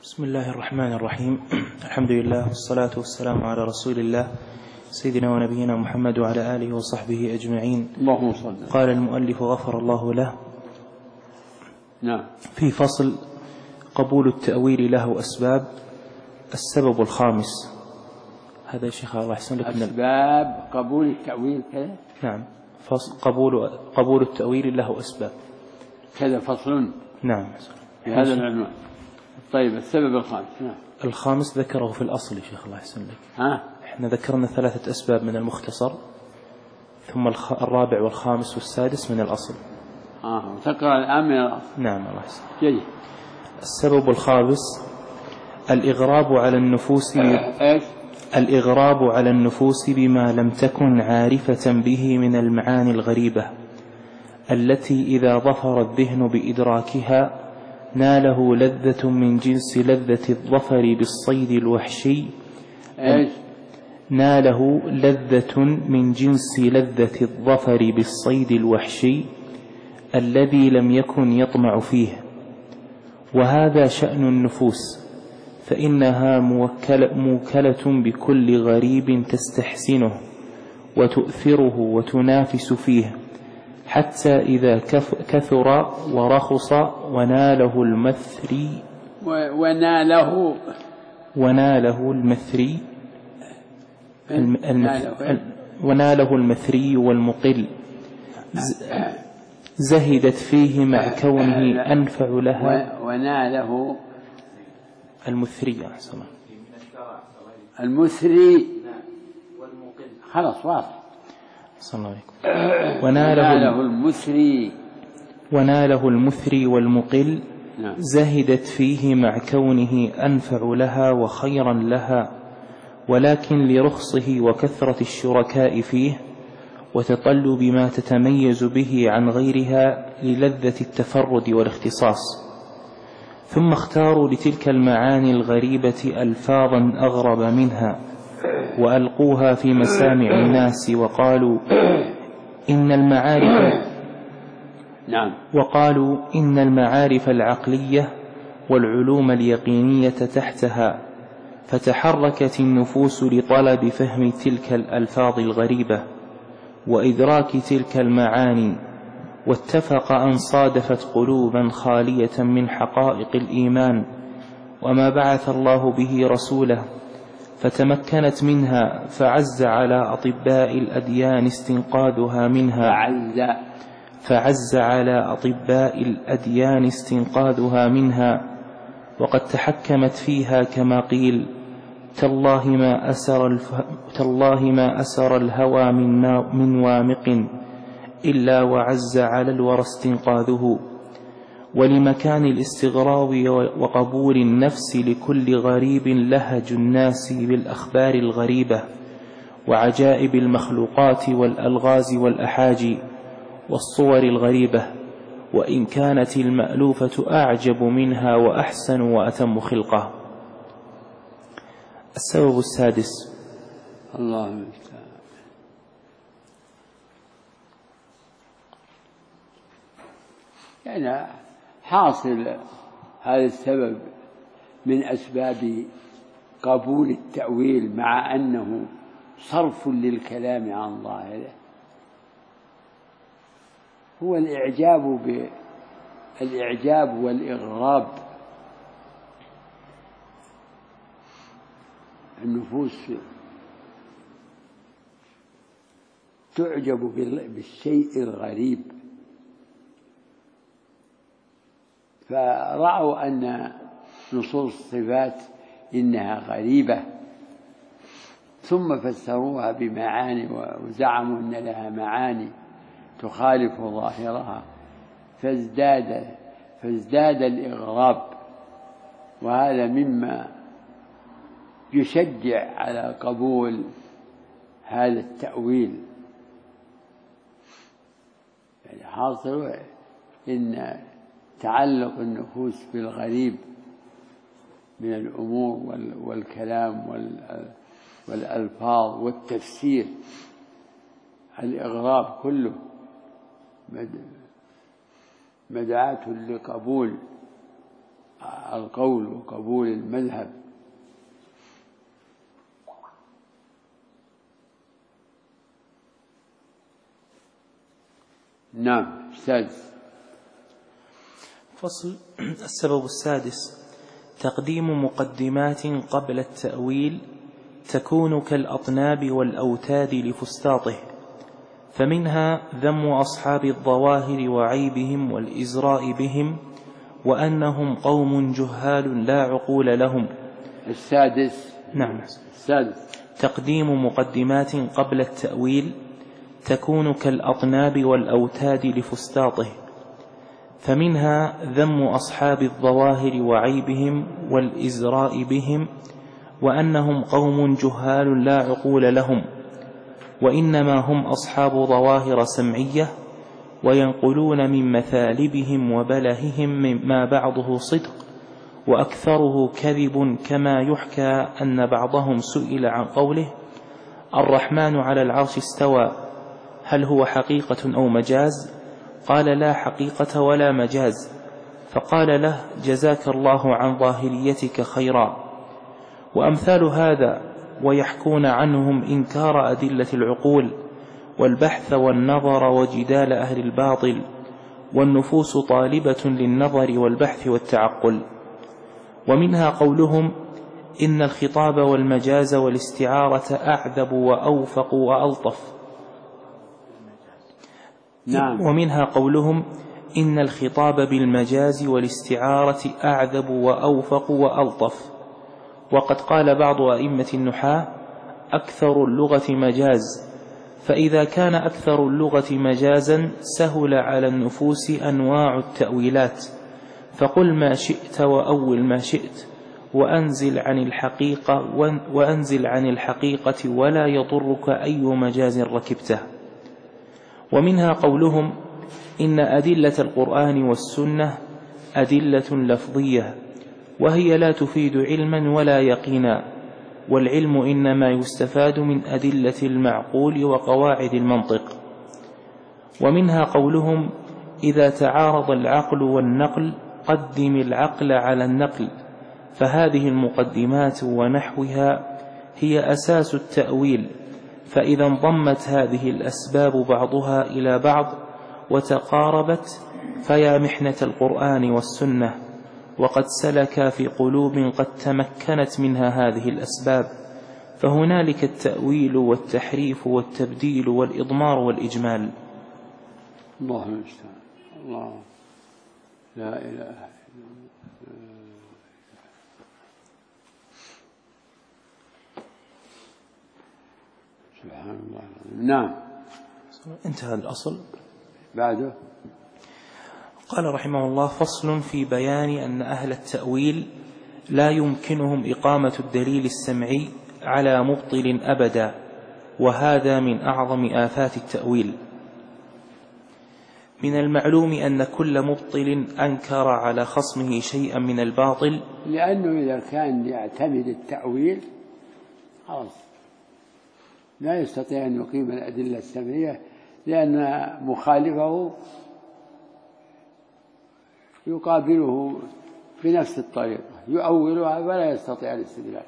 بسم الله الرحمن الرحيم. الحمد لله والصلاة والسلام على رسول الله سيدنا ونبينا محمد وعلى آله وصحبه أجمعين. اللهم صل. قال المؤلف غفر الله له في فصل قبول التأويل له أسباب. السبب الخامس، هذا يا شيخ الله يحسن لك، أسباب قبول التأويل كذا. نعم، قبول التأويل له أسباب كذا فصل. نعم في هذا العنوان. طيب السبب الخامس. نعم. الخامس ذكره في الأصل يا شيخ الله يحسن لك. احنا ذكرنا 3 أسباب من المختصر، ثم الرابع والخامس والسادس من الأصل. وتقرأ الآن من الأصل. نعم الله يحسن. جيد. السبب الخامس الإغراب على النفوس الإغراب على النفوس بما لم تكن عارفة به من المعاني الغريبة التي إذا ظفر الذهن بإدراكها ناله لذة من جنس لذة الظفر بالصيد الوحشي. ناله لذة من جنس لذة الظفر بالصيد الوحشي الذي لم يكن يطمع فيه. وهذا شأن النفوس، فإنها موكلة بكل غريب تستحسنه وتؤثره وتنافس فيه، حتى إذا كثر ورخص وناله المثري وناله المثري والمقل زهدت فيه مع كونه أنفع لها. وناله المثري والمقل. خلاص واضح. صلى الله عليكم. وناله المثري والمقل زهدت فيه مع كونه أنفع لها وخيرا لها، ولكن لرخصه وكثرة الشركاء فيه وتطلب ما تتميز به عن غيرها للذة التفرد والاختصاص. ثم اختاروا لتلك المعاني الغريبة ألفاظا أغرب منها وألقوها في مسامع الناس وقالوا إن المعارف العقلية والعلوم اليقينية تحتها، فتحركت النفوس لطلب فهم تلك الألفاظ الغريبة وإدراك تلك المعاني، واتفق أن صادفت قلوبا خالية من حقائق الإيمان وما بعث الله به رسوله، فتمكنت منها، فعز على أطباء الأديان استنقاذها منها وقد تحكمت فيها، كما قيل: تالله ما أسر الهوى من وامق إلا وعز على الورى استنقاذه. ولمكان الاستغراب وقبول النفس لكل غريب لهج الناس بالأخبار الغريبة وعجائب المخلوقات والألغاز والأحاجي والصور الغريبة، وإن كانت المألوفة أعجب منها وأحسن وأتم خلقه. السبب السادس. الله المستعان. يعني حاصل هذا السبب من أسباب قبول التأويل، مع أنه صرف للكلام عن ظاهره، هو الإعجاب والإغراب. النفوس تعجب بالشيء الغريب، فرأوا أن نصوص الصفات إنها غريبة، ثم فسروها بمعاني وزعموا أن لها معاني تخالف ظاهرها، فازداد الإغراب، وهذا مما يشجع على قبول هذا التأويل. يعني حاصل إن تعلق النفوس بالغريب من الأمور والكلام والألفاظ والتفسير، الإغراب كله مدعاة لقبول القول وقبول المذهب. نعم. السادس. فصل. السبب السادس: تقديم مقدمات قبل التأويل تكون كالأطناب والأوتاد لفسطاطه، فمنها ذم أصحاب الظواهر وعيبهم والإزراء بهم وأنهم قوم جهال لا عقول لهم. السادس. نعم. السادس: تقديم مقدمات قبل التأويل تكون كالأطناب والأوتاد لفسطاطه، فمنها ذم أصحاب الظواهر وعيبهم والإزراء بهم وأنهم قوم جهال لا عقول لهم، وإنما هم أصحاب ظواهر سمعية وينقلون من مثالبهم وبلههم ما بعضه صدق وأكثره كذب، كما يحكى أن بعضهم سئل عن قوله: الرحمن على العرش استوى، هل هو حقيقة أو مجاز؟ قال: لا حقيقة ولا مجاز. فقال له: جزاك الله عن ظاهريتك خيرا. وأمثال هذا، ويحكون عنهم إنكار أدلة العقول والبحث والنظر وجدال أهل الباطل، والنفوس طالبة للنظر والبحث والتعقل. ومنها قولهم: إن الخطاب والمجاز والاستعارة أعذب وأوفق وألطف. نعم. ومنها قولهم: إن الخطاب بالمجاز والاستعارة أعذب وأوفق وألطف. وقد قال بعض أئمة النحاة: أكثر اللغة مجاز، فإذا كان أكثر اللغة مجازا سهل على النفوس أنواع التأويلات، فقل ما شئت وأول ما شئت وأنزل عن الحقيقة ولا يضرك أي مجاز ركبته. ومنها قولهم: إن أدلة القرآن والسنة أدلة لفظية، وهي لا تفيد علما ولا يقينا، والعلم إنما يستفاد من أدلة المعقول وقواعد المنطق. ومنها قولهم: إذا تعارض العقل والنقل قدم العقل على النقل، فهذه المقدمات ونحوها هي أساس التأويل، فإذا انضمت هذه الأسباب بعضها إلى بعض وتقاربت فيا محنة القرآن والسنة، وقد سلك في قلوب قد تمكنت منها هذه الأسباب، فهنالك التأويل والتحريف والتبديل والإضمار والإجمال. الله المستعان. الله لا إله إلا الله. سبحان الله. نعم. انتهى الأصل. بعده قال رحمه الله: فصل في بيان أن أهل التأويل لا يمكنهم إقامة الدليل السمعي على مبطل أبدا، وهذا من أعظم آفات التأويل. من المعلوم أن كل مبطل أنكر على خصمه شيئا من الباطل، لأنه إذا كان يعتمد التأويل خلاص لا يستطيع أن يقيم الأدلة السمعية، لأن مخالفه يقابله بنفس الطريقة يؤولها ولا يستطيع الاستدلال.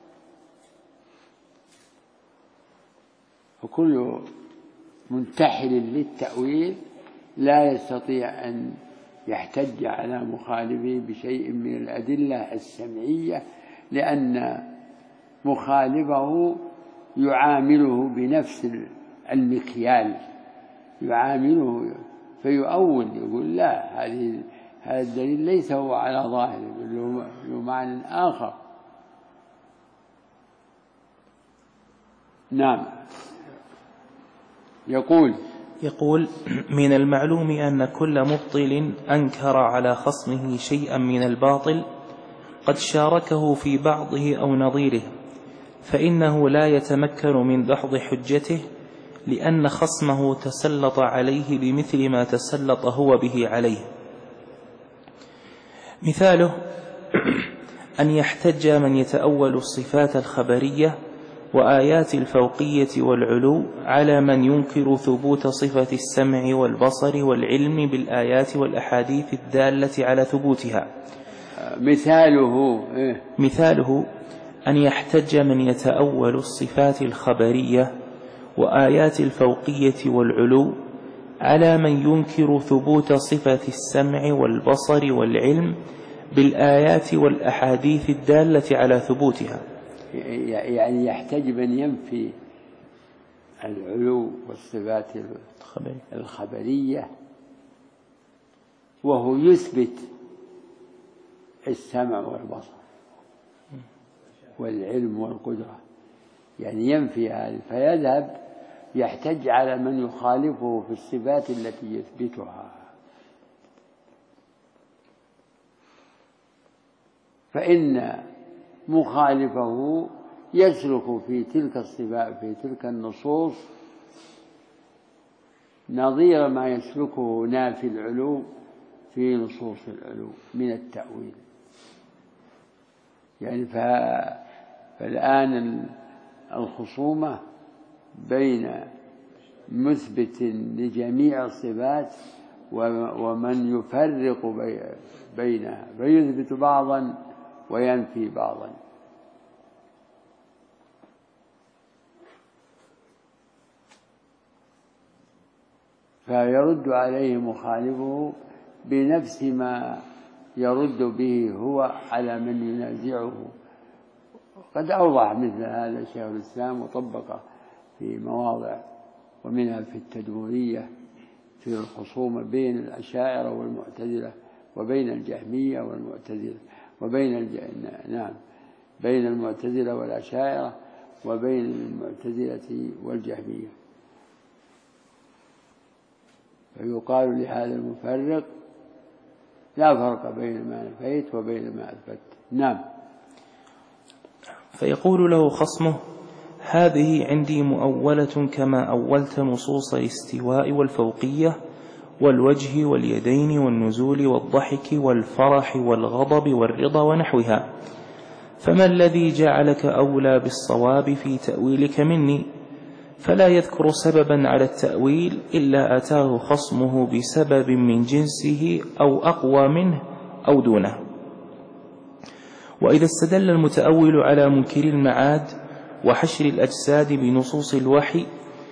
وكل منتحل للتأويل لا يستطيع أن يحتج على مخالفه بشيء من الأدلة السمعية، لأن مخالفه يعامله بنفس المكيال، يعامله فيؤول، يقول لا، هذا الدليل ليس هو على ظاهره، له معنى آخر. نعم. يقول من المعلوم أن كل مبطل أنكر على خصمه شيئا من الباطل قد شاركه في بعضه أو نظيره، فإنه لا يتمكن من دحض حجته، لأن خصمه تسلط عليه بمثل ما تسلط هو به عليه. مثاله أن يحتج من يتأول الصفات الخبرية وآيات الفوقية والعلو على من ينكر ثبوت صفة السمع والبصر والعلم بالآيات والأحاديث الدالة على ثبوتها. مثاله أن يحتج من يتأول الصفات الخبرية وآيات الفوقية والعلو على من ينكر ثبوت صفة السمع والبصر والعلم بالآيات والأحاديث الدالة على ثبوتها. يعني يحتج من ينفي العلو والصفات الخبرية وهو يثبت السمع والبصر والعلم والقدرة، يعني ينفي هذه، فيذهب يحتج على من يخالفه في الصفات التي يثبتها، فإن مخالفه يسلك في تلك الصفات في تلك النصوص نظير ما يسلكه نافي العلو في نصوص العلو من التأويل. يعني فالآن الخصومة بين مثبت لجميع الصفات ومن يفرق بينها فيثبت بعضا وينفي بعضا. فيرد عليه مخالفه بنفس ما يرد به هو على من ينازعه. قد أوضح مثل هذا شيخ الإسلام وطبقه في مواضع، ومنها في التدمرية في الخصومة بين الأشاعرة والمعتزلة وبين الجهمية والمعتزلة بين المعتزلة والأشاعرة وبين المعتزلة والجهمية. فيقال لهذا المفرق لا فرق بين ما نفيت وبين ما أثبت. نعم. فيقول له خصمه: هذه عندي مؤولة كما أولت نصوص الاستواء والفوقية والوجه واليدين والنزول والضحك والفرح والغضب والرضا ونحوها، فما الذي جعلك أولى بالصواب في تأويلك مني؟ فلا يذكر سببا على التأويل إلا أتاه خصمه بسبب من جنسه أو أقوى منه أو دونه. وإذا استدل المتأول على منكر المعاد وحشر الأجساد بنصوص الوحي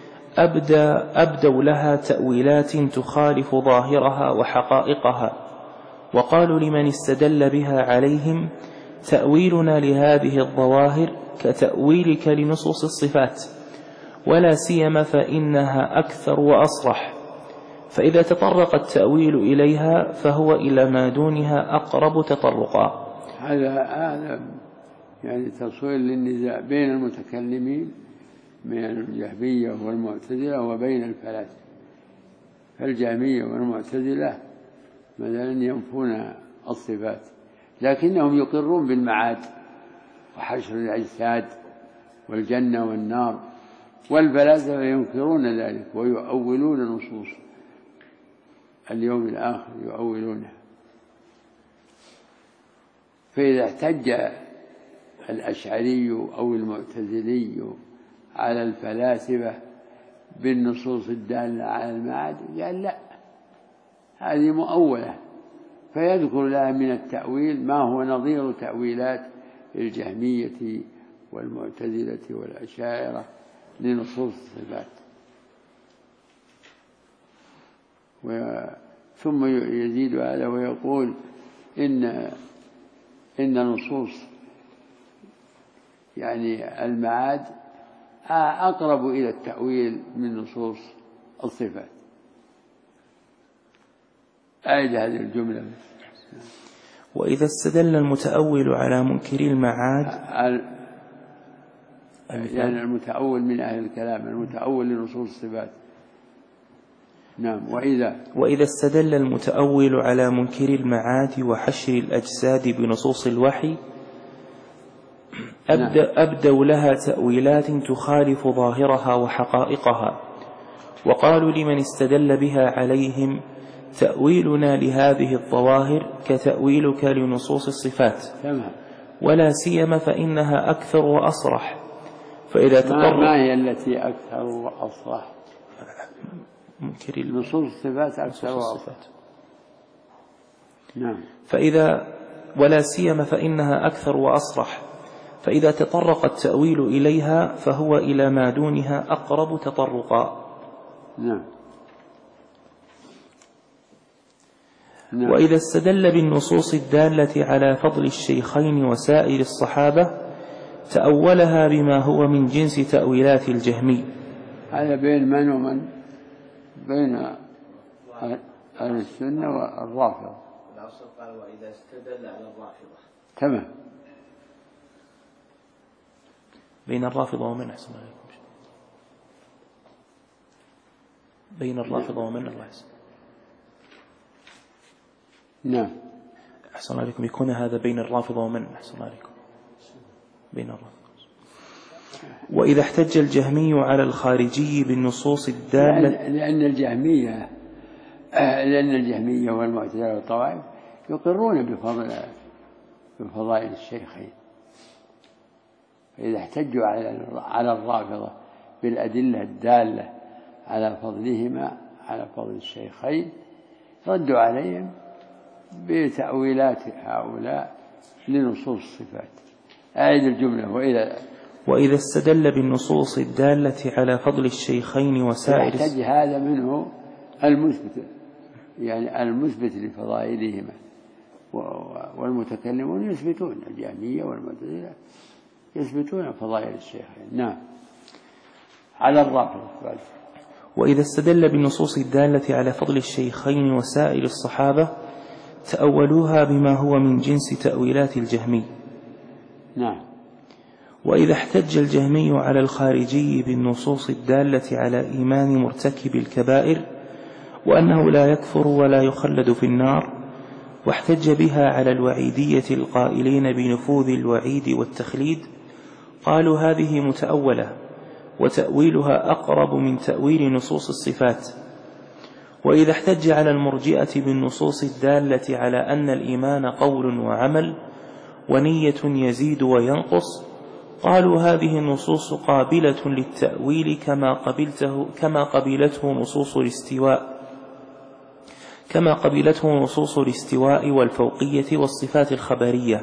أبدوا لها تأويلات تخالف ظاهرها وحقائقها، وقالوا لمن استدل بها عليهم: تأويلنا لهذه الظواهر كتأويلك لنصوص الصفات، ولا سيما فإنها أكثر وأصرح، فإذا تطرق التأويل إليها فهو إلى ما دونها أقرب تطرقا. هذا يعني تصوير للنزاع بين المتكلمين من الجهمية والمعتزلة وبين الفلاسفة. فالجهمية والمعتزلة مثلا ينفون الصفات لكنهم يقرون بالمعاد وحشر الأجساد والجنة والنار، والفلاسفة ينكرون ذلك ويؤولون نصوص اليوم الآخر يؤولونها. فإذا احتج الأشعري أو المعتزلي على الفلاسفة بالنصوص الدالة على المعاد قال لا، هذه مؤولة، فيذكر لها من التأويل ما هو نظير تأويلات الجهمية والمعتزلة والأشاعرة لنصوص الصفات. ثم يزيد هذا ويقول إن نصوص يعني المعاد أقرب إلى التأويل من نصوص الصفات. أعد هذه الجملة. وإذا استدل المتأول على منكر المعاد، يعني المتأول من أهل الكلام، المتأول لنصوص الصفات. نعم. وإذا استدل المتأول على منكر المعاد وحشر الأجساد بنصوص الوحي أبدوا لها تأويلات تخالف ظاهرها وحقائقها، وقالوا لمن استدل بها عليهم: تأويلنا لهذه الظواهر كتأويلك لنصوص الصفات، ولا سيما فإنها أكثر وأصرح. فإذا ما هي التي أكثر وأصرح؟ نصوص الصفات أكثر وأصرح. نعم. فإذا ولا سيما فإنها أكثر وأصرح، فإذا تطرق التأويل إليها فهو إلى ما دونها أقرب تطرقا. نعم. وإذا استدل بالنصوص الدالة على فضل الشيخين وسائر الصحابة تأولها بما هو من جنس تأويلات الجهمي. هذا بين من ومن؟ بين أهل السنة والرافضة. الأصل قال وإذا استدل على الرافضة. تمام. بين الرافضة ومن؟ أحسن عليكم. بين الرافضة ومن؟ الله يحسن. نعم. أحسن عليكم. يكون هذا بين الرافضة ومن؟ أحسن عليكم. بين الرافضة. وإذا احتج الجهمي على الخارجي بالنصوص الدالة لأن الجهمية والمعتزلة والطوائف يقرون بفضائل الشيخين، فإذا احتجوا على الرافضة بالأدلة الدالة على فضلهما على فضل الشيخين ردوا عليهم بتأويلات هؤلاء لنصوص الصفات. أعيد الجملة. وإذا استدل بالنصوص الدالة على فضل الشيخين وسائر يحتج هذا منه المثبت، يعني المثبت لفضائلهما، والمتكلمون يثبتون، الجهمية والمعتزلة يثبتون فضائل الشيخين. نعم. على الرافضة. وإذا استدل بالنصوص الدالة على فضل الشيخين وسائر الصحابة تأولوها بما هو من جنس تأويلات الجهمي. نعم. وإذا احتج الجهمي على الخارجي بالنصوص الدالة على إيمان مرتكب الكبائر وأنه لا يكفر ولا يخلد في النار، واحتج بها على الوعيدية القائلين بنفوذ الوعيد والتخليد، قالوا هذه متأولة وتأويلها أقرب من تأويل نصوص الصفات. وإذا احتج على المرجئة بالنصوص الدالة على أن الإيمان قول وعمل ونية يزيد وينقص، قالوا هذه النصوص قابلة للتأويل كما قبلته نصوص الاستواء والفوقية والصفات الخبرية،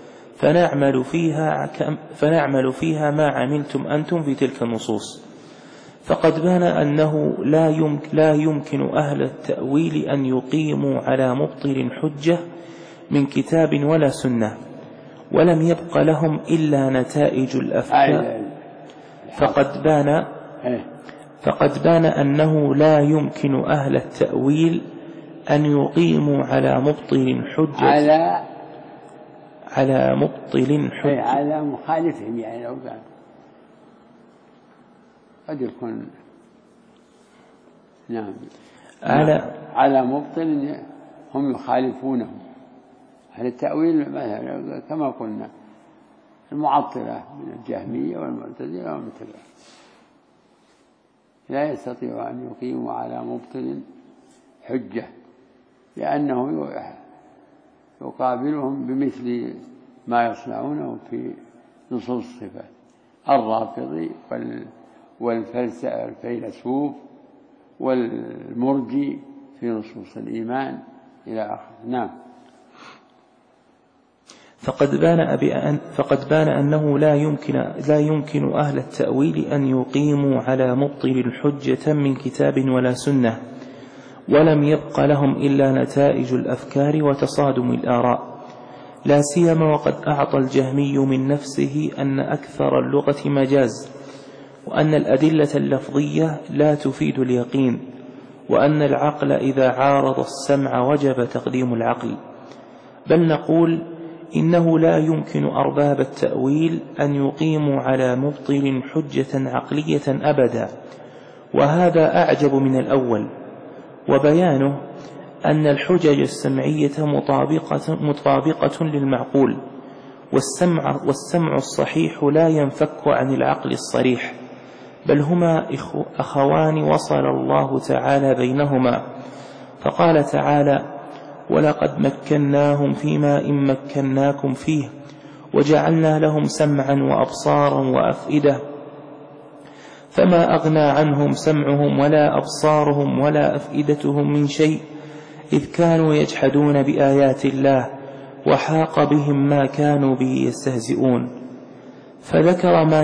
فنعمل فيها ما عملتم أنتم في تلك النصوص. فقد بان أنه لا يمكن أهل التأويل أن يقيموا على مبطل حجة من كتاب ولا سنة، ولم يبق لهم إلا نتائج الأفكار. فقد بان أنه لا يمكن أهل التأويل أن يقيموا على مبطل حجة على مخالفهم، يعني لو كان قد يكون نعم على مبطل هم يخالفونهم. هل التأويل مثلا كما قلنا المعطلة من الجهمية والمعتزلة والمتبعة لا يستطيع أن يقيموا على مبطل حجة، لأنه يقابلهم بمثل ما يصنعونه في نصوص الصفات، الرافضي والفيلسوف والمرجي في نصوص الإيمان إلى آخره. نعم. فقد بان أنه لا يمكن أهل التأويل أن يقيموا على مبطل حجة من كتاب ولا سنة، ولم يبق لهم إلا نتائج الأفكار وتصادم الآراء، لا سيما وقد أعطى الجهمي من نفسه أن أكثر اللغة مجاز، وأن الأدلة اللفظية لا تفيد اليقين، وأن العقل إذا عارض السمع وجب تقديم العقل. بل نقول إنه لا يمكن أرباب التأويل أن يقيموا على مبطل حجة عقلية أبدا، وهذا أعجب من الأول. وبيانه أن الحجج السمعية مطابقة للمعقول، والسمع الصحيح لا ينفك عن العقل الصريح، بل هما أخوان وصل الله تعالى بينهما. فقال تعالى: ولقد مكناهم فيما إن مكناكم فيه وجعلنا لهم سمعا وأبصارا وأفئدة فما أغنى عنهم سمعهم ولا أبصارهم ولا أفئدتهم من شيء إذ كانوا يجحدون بآيات الله وحاق بهم ما كانوا به يستهزئون. فذكر ما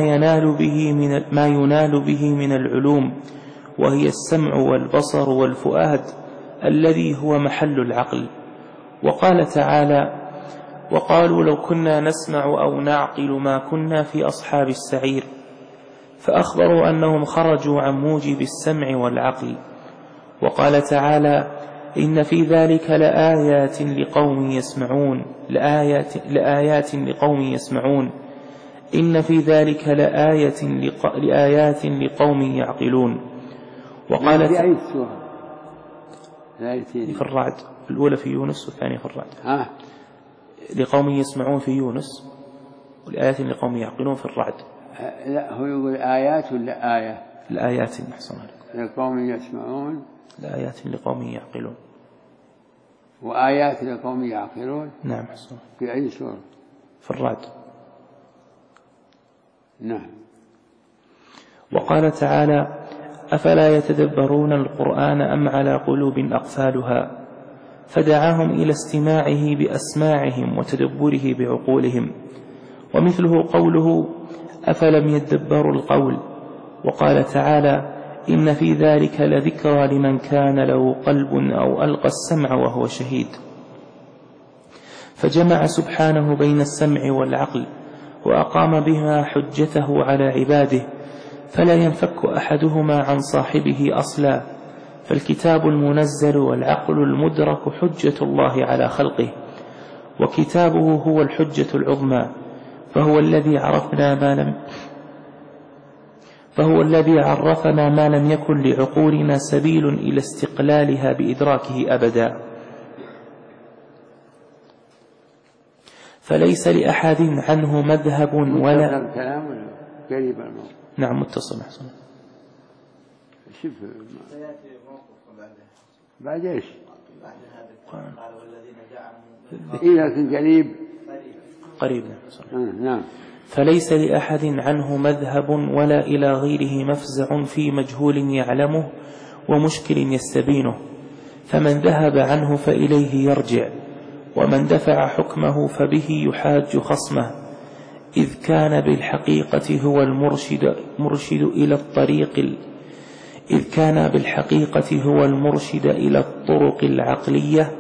ينال به من العلوم، وهي السمع والبصر والفؤاد الذي هو محل العقل. وقال تعالى: وقالوا لو كنا نسمع أو نعقل ما كنا في أصحاب السعير. فأخبروا أنهم خرجوا عن موجب السمع والعقل. وقال تعالى: إن في ذلك لآيات لقوم يسمعون إن في ذلك لآيات لقوم يعقلون. وقال في أي سورة؟ في الرعد، الأولى في يونس والثانية في الرعد. لقوم يسمعون في يونس، والآيات لقوم يعقلون في الرعد. لا، هو يقول آيات ولا آية؟ الآيات أحسن لقوم يسمعون، الآيات لقوم يعقلون، وآيات لقوم يعقلون. نعم أحسن. في أي سورة؟ في الرعد. نعم. وقال تعالى: أفلا يتدبرون القرآن أم على قلوب أقفالها. فدعاهم إلى استماعه بأسماعهم وتدبره بعقولهم. ومثله قوله: أفلم يدبروا القول. وقال تعالى: إن في ذلك لذكرى لمن كان له قلب أو ألقى السمع وهو شهيد. فجمع سبحانه بين السمع والعقل، وأقام بها حجته على عباده، فلا ينفك أحدهما عن صاحبه أصلا. فالكتاب المنزل والعقل المدرك حجة الله على خلقه، وكتابه هو الحجة العظمى، فهو الذي عرفنا ما لم يكن لعقولنا سبيل إلى استقلالها بإدراكه أبدا. فليس لأحد عنه مذهب ولا كلام قريب الموضوع. نعم متصل. أحسن. شوف بعد ايش؟ إذا كان قريب. نعم. فليس لأحد عنه مذهب ولا إلى غيره مفزع في مجهول يعلمه ومشكل يستبينه. فمن ذهب عنه فإليه يرجع، ومن دفع حكمه فبه يحاج خصمه، إذ كان بالحقيقة هو المرشد إلى الطرق العقلية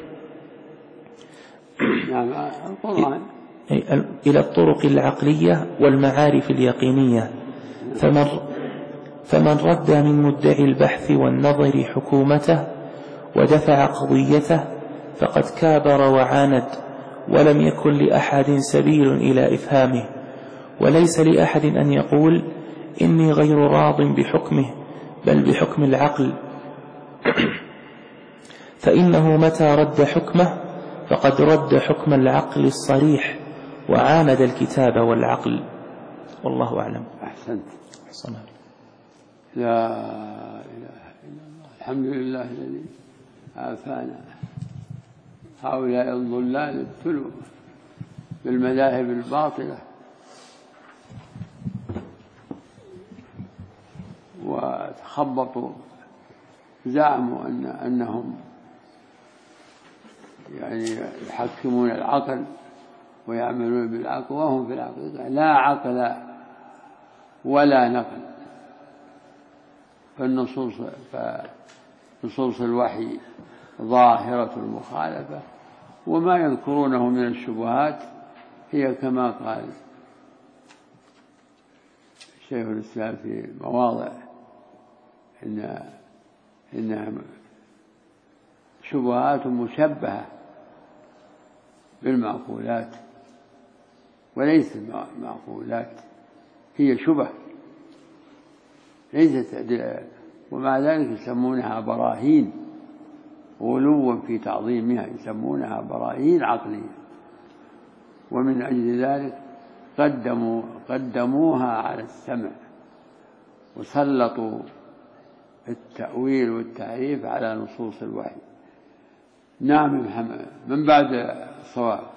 إلى الطرق العقلية والمعارف اليقينية. فمن رد من مدعي البحث والنظر حكومته ودفع قضيته فقد كابر وعاند، ولم يكن لأحد سبيل إلى إفهامه. وليس لأحد أن يقول إني غير راض بحكمه، بل بحكم العقل، فإنه متى رد حكمه فقد رد حكم العقل الصريح، وعاند الكتاب والعقل. والله أعلم. أحسنت. أحسن. لا إله إلا الله. الحمد لله الذي عافانا. هؤلاء الضلال ابتلوا بالمذاهب الباطلة وتخبطوا، زعموا أنهم يعني يحكمون العقل ويعملون بالعقل، وهم في الحقيقة لا عقل ولا نقل. فنصوص الوحي ظاهرة المخالفة، وما يذكرونه من الشبهات هي كما قال شيخ الإسلام في مواضع إنها شبهات مشبهة بالمعقولات، وليست معقولات، هي شبه ليست أدلة، ومع ذلك يسمونها براهين، غلوا في تعظيمها يسمونها براهين عقلية. ومن أجل ذلك قدموها على السمع، وسلطوا التأويل والتعريف على نصوص الوحي. نعم محمد، من بعد الصواب.